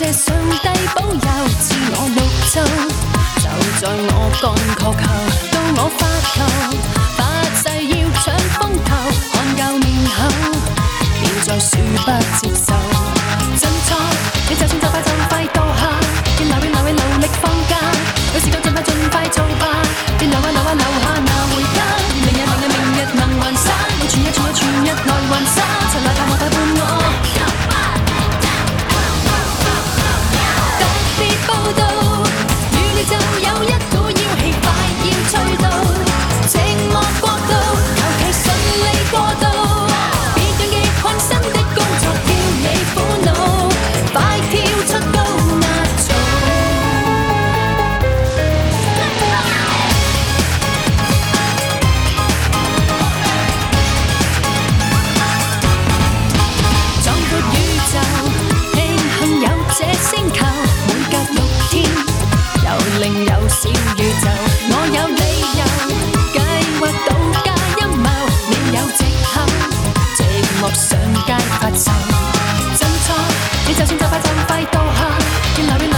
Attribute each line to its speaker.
Speaker 1: 謝上帝保佑，賜我綠洲。就在我幹確球，到我發球，發誓要搶風頭，看夠面口，便再恕不接受。真錯，你就算就快墮下，見哪位努力放假，有時間盡快做吧，別留下拿回家。明日能還生，全日來還生，齊來陪伴我。報道，預料就有一股妖氣快要吹到，寂寞國度，求其順利過渡，別讓極困身的工作叫你苦惱，快跳出高壓槽。壯闊宇宙，慶幸有這星球。另有小宇宙，我有理由計劃到家陰謀，你有藉口，寂寞上街發售。真錯，你就算就快墮下，見哪位